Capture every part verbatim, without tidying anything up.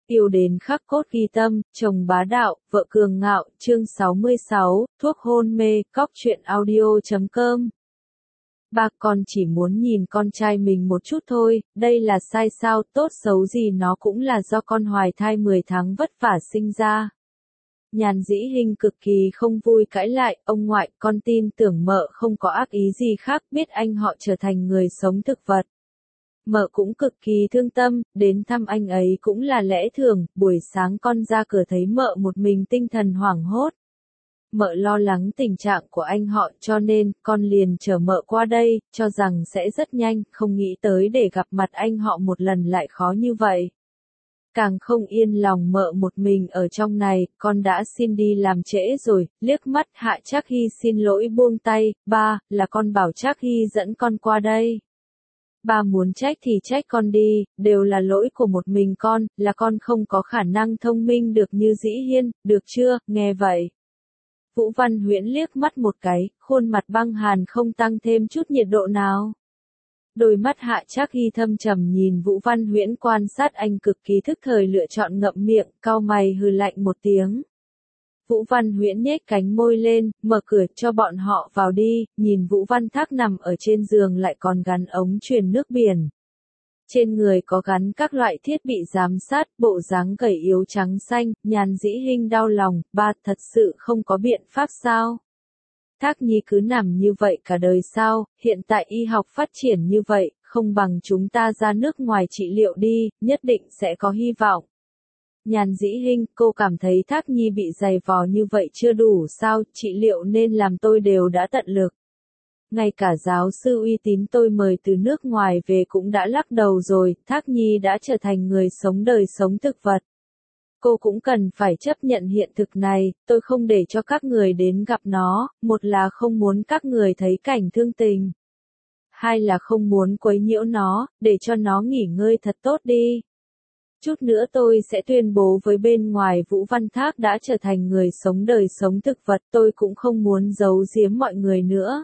Yêu đến khắc cốt ghi tâm, chồng bá đạo, vợ cường ngạo, chương sáu mươi sáu, thuốc hôn mê, cóc truyện audio chấm com. Ba con chỉ muốn nhìn con trai mình một chút thôi, đây là sai sao, tốt xấu gì nó cũng là do con hoài thai mười tháng vất vả sinh ra. Nhàn Dĩ Hinh cực kỳ không vui cãi lại, ông ngoại, con tin tưởng mợ không có ác ý gì khác, biết anh họ trở thành người sống thực vật. Mợ cũng cực kỳ thương tâm, đến thăm anh ấy cũng là lẽ thường, buổi sáng con ra cửa thấy mợ một mình tinh thần hoảng hốt. Mợ lo lắng tình trạng của anh họ cho nên, con liền chở mợ qua đây, cho rằng sẽ rất nhanh, không nghĩ tới để gặp mặt anh họ một lần lại khó như vậy. Càng không yên lòng mợ một mình ở trong này, con đã xin đi làm trễ rồi, liếc mắt Hạ Trác Hy xin lỗi buông tay, ba, là con bảo Trác Hy dẫn con qua đây. Ba muốn trách thì trách con đi, đều là lỗi của một mình con, là con không có khả năng thông minh được như Dĩ Hiên, được chưa, nghe vậy. Vũ Văn Huyễn liếc mắt một cái, khuôn mặt băng hàn không tăng thêm chút nhiệt độ nào. Đôi mắt Hạ Trác Hy thâm trầm nhìn Vũ Văn Huyễn quan sát anh cực kỳ thức thời lựa chọn ngậm miệng, cau mày hừ lạnh một tiếng. Vũ Văn Huyễn nhếch cánh môi lên, mở cửa cho bọn họ vào đi, nhìn Vũ Văn Thác nằm ở trên giường lại còn gắn ống truyền nước biển. Trên người có gắn các loại thiết bị giám sát, bộ dáng gầy yếu trắng xanh, Nhàn Dĩ Hinh đau lòng, ba thật sự không có biện pháp sao? Thác Nhi cứ nằm như vậy cả đời sao, hiện tại y học phát triển như vậy, không bằng chúng ta ra nước ngoài trị liệu đi, nhất định sẽ có hy vọng. Nhàn Dĩ Hinh, cô cảm thấy Thác Nhi bị dày vò như vậy chưa đủ sao, trị liệu nên làm tôi đều đã tận lực. Ngay cả giáo sư uy tín tôi mời từ nước ngoài về cũng đã lắc đầu rồi, Thác Nhi đã trở thành người sống đời sống thực vật. Cô cũng cần phải chấp nhận hiện thực này, tôi không để cho các người đến gặp nó, một là không muốn các người thấy cảnh thương tình. Hai là không muốn quấy nhiễu nó, để cho nó nghỉ ngơi thật tốt đi. Chút nữa tôi sẽ tuyên bố với bên ngoài Vũ Văn Thác đã trở thành người sống đời sống thực vật, tôi cũng không muốn giấu giếm mọi người nữa.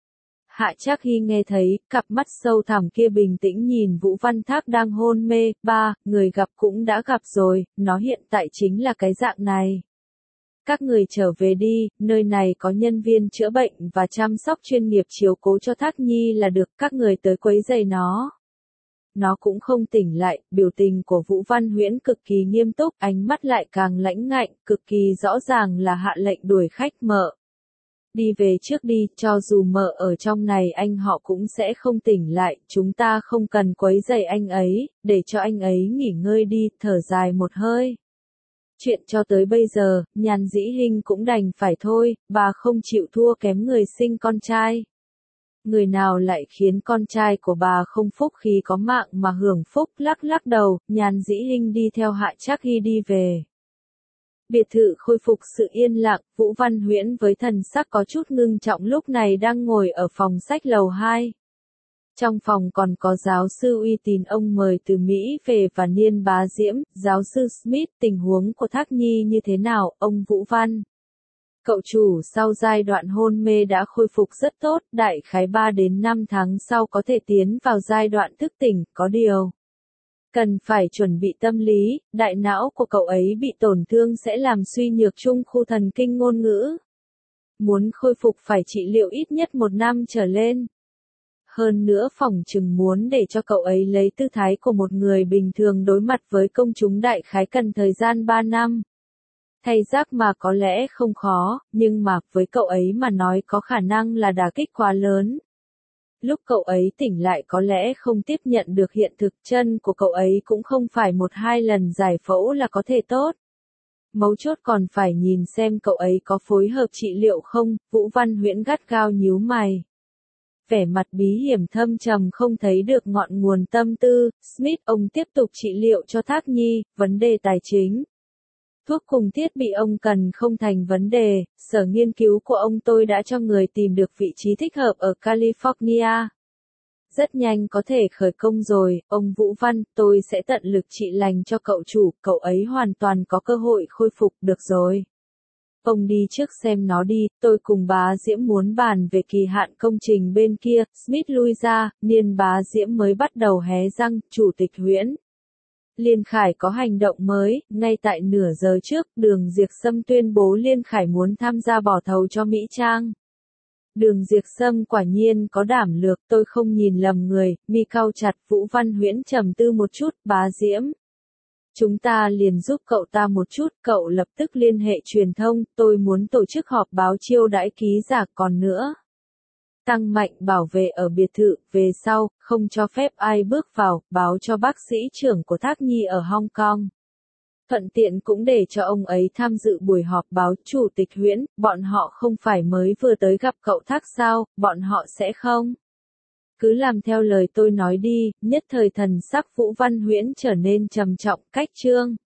Hạ Trác Hy nghe thấy, cặp mắt sâu thẳm kia bình tĩnh nhìn Vũ Văn Thác đang hôn mê, ba, người gặp cũng đã gặp rồi, nó hiện tại chính là cái dạng này. Các người trở về đi, nơi này có nhân viên chữa bệnh và chăm sóc chuyên nghiệp chiếu cố cho Thác Nhi là được, các người tới quấy rầy nó. Nó cũng không tỉnh lại, biểu tình của Vũ Văn Huyễn cực kỳ nghiêm túc, ánh mắt lại càng lãnh ngạnh, cực kỳ rõ ràng là hạ lệnh đuổi khách mợ. Đi về trước đi, cho dù mợ ở trong này anh họ cũng sẽ không tỉnh lại, chúng ta không cần quấy rầy anh ấy, để cho anh ấy nghỉ ngơi đi, thở dài một hơi. Chuyện cho tới bây giờ, Nhàn Dĩ Hinh cũng đành phải thôi, bà không chịu thua kém người sinh con trai. Người nào lại khiến con trai của bà không phúc khi có mạng mà hưởng phúc, lắc lắc đầu, Nhàn Dĩ Hinh đi theo Hạ Trác Hy đi về. Biệt thự khôi phục sự yên lặng, Vũ Văn Huyễn với thần sắc có chút ngưng trọng lúc này đang ngồi ở phòng sách lầu hai. Trong phòng còn có giáo sư uy tín ông mời từ Mỹ về và Niên Bá Diễm, giáo sư Smith, tình huống của Thác Nhi như thế nào, ông Vũ Văn. Cậu chủ sau giai đoạn hôn mê đã khôi phục rất tốt, đại khái ba đến năm tháng sau có thể tiến vào giai đoạn thức tỉnh, có điều. Cần phải chuẩn bị tâm lý, đại não của cậu ấy bị tổn thương sẽ làm suy nhược trung khu thần kinh ngôn ngữ. Muốn khôi phục phải trị liệu ít nhất một năm trở lên. Hơn nữa phỏng chừng muốn để cho cậu ấy lấy tư thái của một người bình thường đối mặt với công chúng đại khái cần thời gian ba năm. Thay giác mà có lẽ không khó, nhưng mà với cậu ấy mà nói có khả năng là đả kích quá lớn. Lúc cậu ấy tỉnh lại có lẽ không tiếp nhận được hiện thực, chân của cậu ấy cũng không phải một hai lần giải phẫu là có thể tốt. Mấu chốt còn phải nhìn xem cậu ấy có phối hợp trị liệu không, Vũ Văn Huyễn gắt gao nhíu mày. Vẻ mặt bí hiểm thâm trầm không thấy được ngọn nguồn tâm tư, Smith ông tiếp tục trị liệu cho Thác Nhi, vấn đề tài chính. Thuốc cùng thiết bị ông cần không thành vấn đề, sở nghiên cứu của ông tôi đã cho người tìm được vị trí thích hợp ở California. Rất nhanh có thể khởi công rồi, ông Vũ Văn, tôi sẽ tận lực trị lành cho cậu chủ, cậu ấy hoàn toàn có cơ hội khôi phục được rồi. Ông đi trước xem nó đi, tôi cùng Bá Diễm muốn bàn về kỳ hạn công trình bên kia, Smith lui ra, Niên Bá Diễm mới bắt đầu hé răng, chủ tịch Huyễn. Liên Khải có hành động mới, ngay tại nửa giờ trước, Đường Diệp Sâm tuyên bố Liên Khải muốn tham gia bỏ thầu cho Mỹ Trang. Đường Diệp Sâm quả nhiên có đảm lược, tôi không nhìn lầm người, mi cau chặt. Vũ Văn Huyễn trầm tư một chút, bá Diễm. Chúng ta liền giúp cậu ta một chút, cậu lập tức liên hệ truyền thông, tôi muốn tổ chức họp báo chiêu đãi ký giả còn nữa. Tăng mạnh bảo vệ ở biệt thự, về sau, không cho phép ai bước vào, báo cho bác sĩ trưởng của Thác Nhi ở Hong Kong. Thuận tiện cũng để cho ông ấy tham dự buổi họp báo. Chủ tịch Huyễn, bọn họ không phải mới vừa tới gặp cậu Thác sao, bọn họ sẽ không? Cứ làm theo lời tôi nói đi. Nhất thời thần sắc Vũ Văn Huyễn trở nên trầm trọng. Cách chương